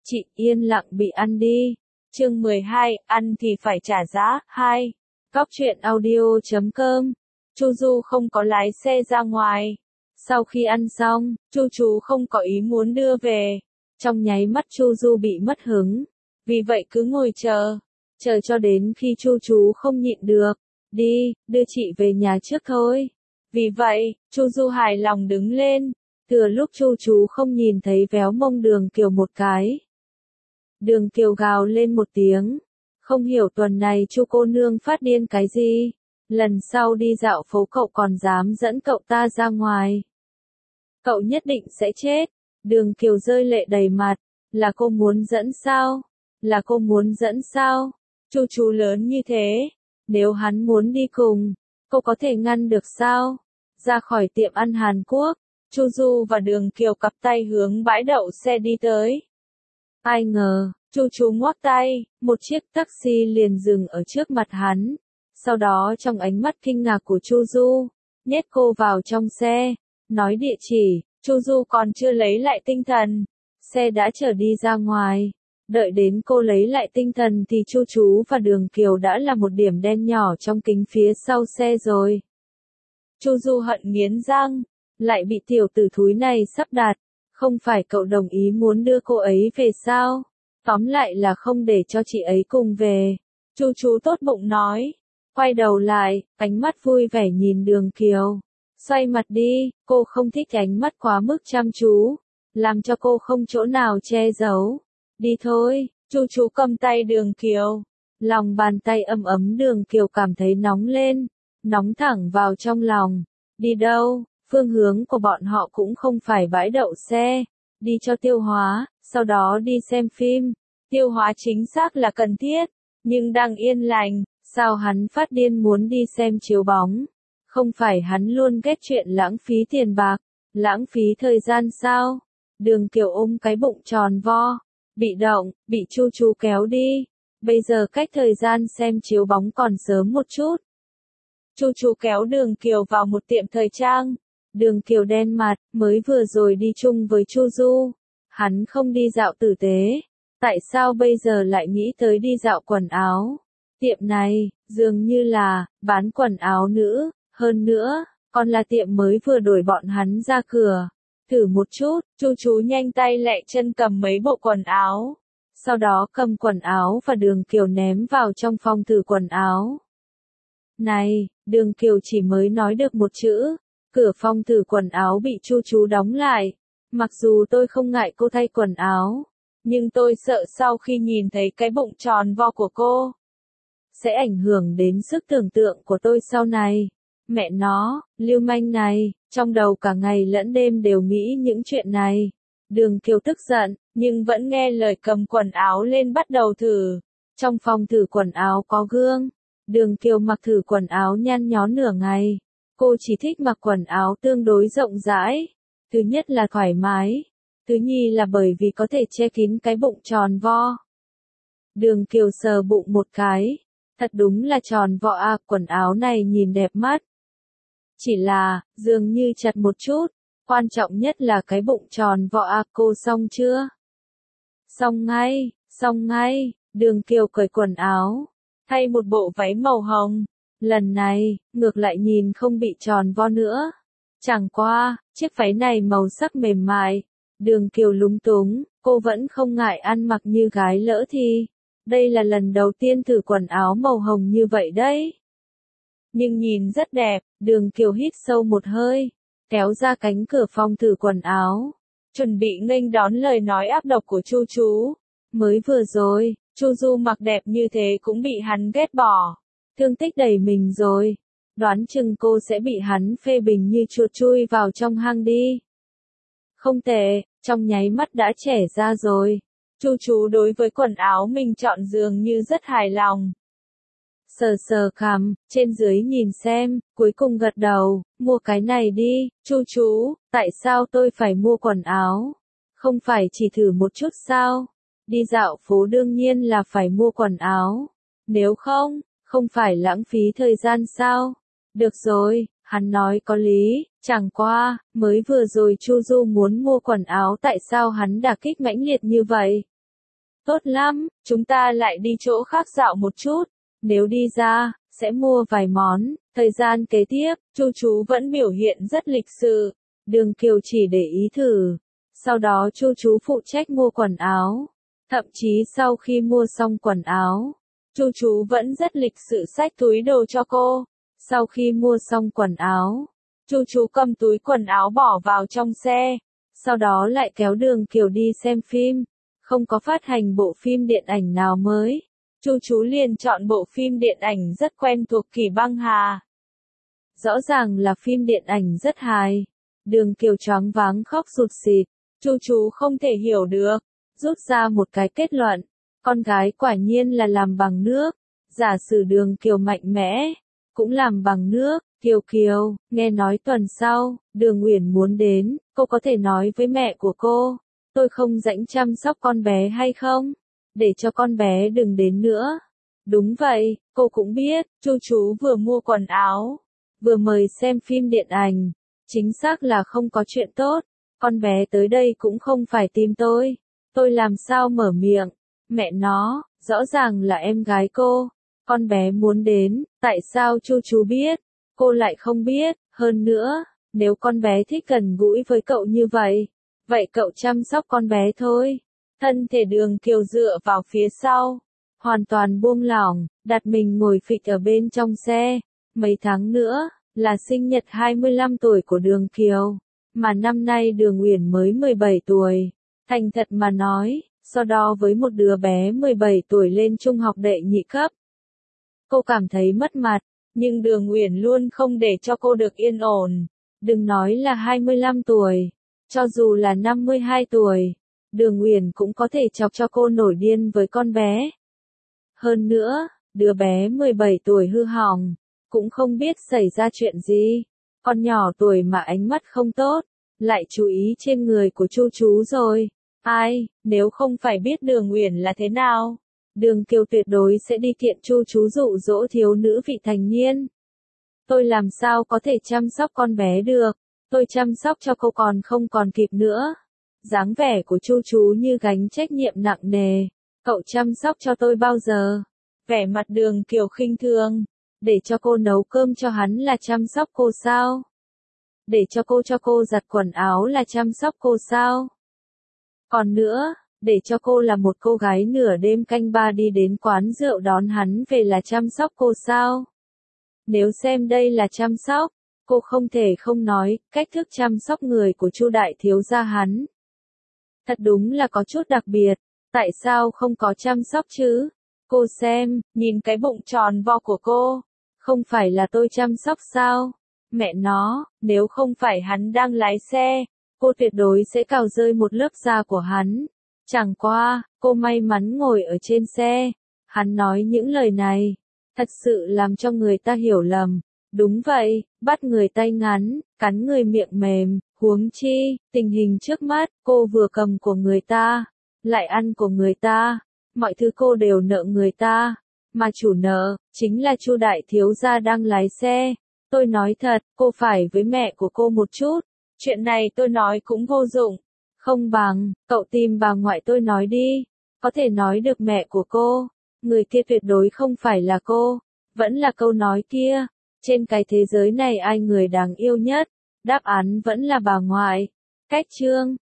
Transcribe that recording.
Chị yên lặng bị ăn đi. Chương 12, ăn thì phải trả giá. 2. Góc truyện audio.com. Chu Du không có lái xe ra ngoài. Sau khi ăn xong, Chu chú không có ý muốn đưa về. Trong nháy mắt Chu Du bị mất hứng. Vì vậy cứ ngồi chờ cho đến khi Chu chú không nhịn được. Đi, đưa chị về nhà trước thôi. Vì vậy, Chu Du hài lòng đứng lên. Thừa lúc Chu chú không nhìn thấy véo mông Đường Kiều một cái. Đường Kiều gào lên một tiếng. Không hiểu tuần này Chu cô nương phát điên cái gì. Lần sau đi dạo phố cậu còn dám dẫn cậu ta ra ngoài. Cậu nhất định sẽ chết. Đường Kiều rơi lệ đầy mặt. Là cô muốn dẫn sao? Là cô muốn dẫn sao? Chu chú lớn như thế. Nếu hắn muốn đi cùng, cô có thể ngăn được sao? Ra khỏi tiệm ăn Hàn Quốc, Chu Du và Đường Kiều cặp tay hướng bãi đậu xe đi tới. Ai ngờ, Chu chú ngoắc tay, một chiếc taxi liền dừng ở trước mặt hắn. Sau đó trong ánh mắt kinh ngạc của Chu Du, nhét cô vào trong xe, nói địa chỉ. Chu Du còn chưa lấy lại tinh thần, xe đã chở đi ra ngoài. Đợi đến cô lấy lại tinh thần thì Chu chú và Đường Kiều đã là một điểm đen nhỏ trong kính phía sau xe rồi. Chu Du hận nghiến răng, lại bị tiểu tử thúi này sắp đặt. Không phải cậu đồng ý muốn đưa cô ấy về sao? Tóm lại là không để cho chị ấy cùng về. Chu chú tốt bụng nói. Quay đầu lại, ánh mắt vui vẻ nhìn Đường Kiều. Xoay mặt đi, cô không thích ánh mắt quá mức chăm chú. Làm cho cô không chỗ nào che giấu. Đi thôi, Chu chú cầm tay Đường Kiều. Lòng bàn tay ấm ấm Đường Kiều cảm thấy nóng lên. Nóng thẳng vào trong lòng. Đi đâu? Phương hướng của bọn họ cũng không phải bãi đậu xe. Đi cho tiêu hóa, sau đó đi xem phim. Tiêu hóa chính xác là cần thiết. Nhưng đang yên lành, sao hắn phát điên muốn đi xem chiếu bóng? Không phải hắn luôn ghét chuyện lãng phí tiền bạc, lãng phí thời gian sao? Đường Kiều ôm cái bụng tròn vo, bị động, bị Chu chú kéo đi. Bây giờ cách thời gian xem chiếu bóng còn sớm một chút. Chu chú kéo Đường Kiều vào một tiệm thời trang. Đường Kiều đen mặt, mới vừa rồi đi chung với Chu Du. Hắn không đi dạo tử tế. Tại sao bây giờ lại nghĩ tới đi dạo quần áo? Tiệm này, dường như là, bán quần áo nữ, hơn nữa, còn là tiệm mới vừa đổi bọn hắn ra cửa. Thử một chút, Chu chú nhanh tay lẹ chân cầm mấy bộ quần áo. Sau đó cầm quần áo và Đường Kiều ném vào trong phòng thử quần áo. Này, Đường Kiều chỉ mới nói được một chữ. Cửa phòng thử quần áo bị Chu chú đóng lại. Mặc dù tôi không ngại cô thay quần áo, nhưng tôi sợ sau khi nhìn thấy cái bụng tròn vo của cô, sẽ ảnh hưởng đến sức tưởng tượng của tôi sau này. Mẹ nó, lưu manh này, trong đầu cả ngày lẫn đêm đều nghĩ những chuyện này. Đường Kiều tức giận, nhưng vẫn nghe lời cầm quần áo lên bắt đầu thử. Trong phòng thử quần áo có gương. Đường Kiều mặc thử quần áo nhăn nhó nửa ngày. Cô chỉ thích mặc quần áo tương đối rộng rãi. Thứ nhất là thoải mái. Thứ nhì là bởi vì có thể che kín cái bụng tròn vo. Đường Kiều sờ bụng một cái. Thật đúng là tròn vo à, quần áo này nhìn đẹp mắt. Chỉ là, dường như chặt một chút. Quan trọng nhất là cái bụng tròn vo à, cô xong chưa? Xong ngay. Đường Kiều cởi quần áo. Thay một bộ váy màu hồng. Lần này, ngược lại nhìn không bị tròn vo nữa. Chẳng qua, chiếc váy này màu sắc mềm mại. Đường Kiều lúng túng, cô vẫn không ngại ăn mặc như gái lỡ thì. Đây là lần đầu tiên thử quần áo màu hồng như vậy đấy. Nhưng nhìn rất đẹp, Đường Kiều hít sâu một hơi, kéo ra cánh cửa phòng thử quần áo. Chuẩn bị nghênh đón lời nói ác độc của Chu chú. Mới vừa rồi, Chu Du mặc đẹp như thế cũng bị hắn ghét bỏ. Thương tích đầy mình rồi. Đoán chừng cô sẽ bị hắn phê bình như chuột chui vào trong hang đi. Không tệ, trong nháy mắt đã trẻ ra rồi. Chu chú đối với quần áo mình chọn dường như rất hài lòng. Sờ cằm, trên dưới nhìn xem, cuối cùng gật đầu, mua cái này đi. Chu chú, tại sao tôi phải mua quần áo? Không phải chỉ thử một chút sao? Đi dạo phố đương nhiên là phải mua quần áo. Nếu không phải lãng phí thời gian sao? Được rồi, hắn nói có lý, chẳng qua, mới vừa rồi Chu Du muốn mua quần áo tại sao hắn đả kích mãnh liệt như vậy? Tốt lắm, chúng ta lại đi chỗ khác dạo một chút. Nếu đi ra, sẽ mua vài món. Thời gian kế tiếp, Chu chú vẫn biểu hiện rất lịch sự. Đường Kiều chỉ để ý thử. Sau đó Chu chú phụ trách mua quần áo. Thậm chí sau khi mua xong quần áo, Chu chú vẫn rất lịch sự xách túi đồ cho cô. Sau khi mua xong quần áo, Chu chú cầm túi quần áo bỏ vào trong xe. Sau đó lại kéo Đường Kiều đi xem phim. Không có phát hành bộ phim điện ảnh nào mới. Chu chú liền chọn bộ phim điện ảnh rất quen thuộc Kỳ Băng Hà. Rõ ràng là phim điện ảnh rất hài. Đường Kiều choáng váng khóc sụt sịt. Chu chú không thể hiểu được. Rút ra một cái kết luận. Con gái quả nhiên là làm bằng nước. Giả sử Đường Kiều mạnh mẽ, cũng làm bằng nước. Kiều Kiều, nghe nói tuần sau, Đường Uyển muốn đến, cô có thể nói với mẹ của cô. Tôi không rảnh chăm sóc con bé hay không? Để cho con bé đừng đến nữa. Đúng vậy, cô cũng biết, Chu chú vừa mua quần áo, vừa mời xem phim điện ảnh. Chính xác là không có chuyện tốt. Con bé tới đây cũng không phải tìm tôi. Tôi làm sao mở miệng? Mẹ nó, rõ ràng là em gái cô. Con bé muốn đến, tại sao Chu chú biết? Cô lại không biết, hơn nữa, nếu con bé thích gần gũi với cậu như vậy, vậy cậu chăm sóc con bé thôi. Thân thể Đường Kiều dựa vào phía sau, hoàn toàn buông lỏng, đặt mình ngồi phịch ở bên trong xe. Mấy tháng nữa, là sinh nhật 25 tuổi của Đường Kiều, mà năm nay Đường Uyển mới 17 tuổi. Thành thật mà nói, so đo với một đứa bé 17 tuổi lên trung học đệ nhị cấp, cô cảm thấy mất mặt, nhưng Đường Uyển luôn không để cho cô được yên ổn. Đừng nói là 25 tuổi, cho dù là 52 tuổi, Đường Uyển cũng có thể chọc cho cô nổi điên với con bé. Hơn nữa, đứa bé 17 tuổi hư hỏng, cũng không biết xảy ra chuyện gì. Con nhỏ tuổi mà ánh mắt không tốt, lại chú ý trên người của Chu chú rồi. Ai, nếu không phải biết Đường Uyển là thế nào, Đường Kiều tuyệt đối sẽ đi kiện Chu chú dụ dỗ thiếu nữ vị thành niên. Tôi làm sao có thể chăm sóc con bé được, tôi chăm sóc cho cô còn không còn kịp nữa. Dáng vẻ của Chu chú như gánh trách nhiệm nặng nề. Cậu chăm sóc cho tôi bao giờ? Vẻ mặt Đường Kiều khinh thường. Để cho cô nấu cơm cho hắn là chăm sóc cô sao? Để cho cô giặt quần áo là chăm sóc cô sao? Còn nữa, để cho cô là một cô gái nửa đêm canh ba đi đến quán rượu đón hắn về là chăm sóc cô sao? Nếu xem đây là chăm sóc, cô không thể không nói, cách thức chăm sóc người của Chu đại thiếu gia hắn. Thật đúng là có chút đặc biệt, tại sao không có chăm sóc chứ? Cô xem, nhìn cái bụng tròn vo của cô, không phải là tôi chăm sóc sao? Mẹ nó, nếu không phải hắn đang lái xe, cô tuyệt đối sẽ cào rơi một lớp da của hắn. Chẳng qua, cô may mắn ngồi ở trên xe. Hắn nói những lời này, thật sự làm cho người ta hiểu lầm. Đúng vậy, bắt người tay ngắn, cắn người miệng mềm, huống chi, tình hình trước mắt, cô vừa cầm của người ta, lại ăn của người ta, mọi thứ cô đều nợ người ta, mà chủ nợ, chính là Chu đại thiếu gia đang lái xe. Tôi nói thật, cô phải với mẹ của cô một chút, chuyện này tôi nói cũng vô dụng, không bằng, cậu tìm bà ngoại tôi nói đi, có thể nói được mẹ của cô, người kia tuyệt đối không phải là cô, vẫn là câu nói kia. Trên cái thế giới này ai người đáng yêu nhất? Đáp án vẫn là bà ngoại. Cách chương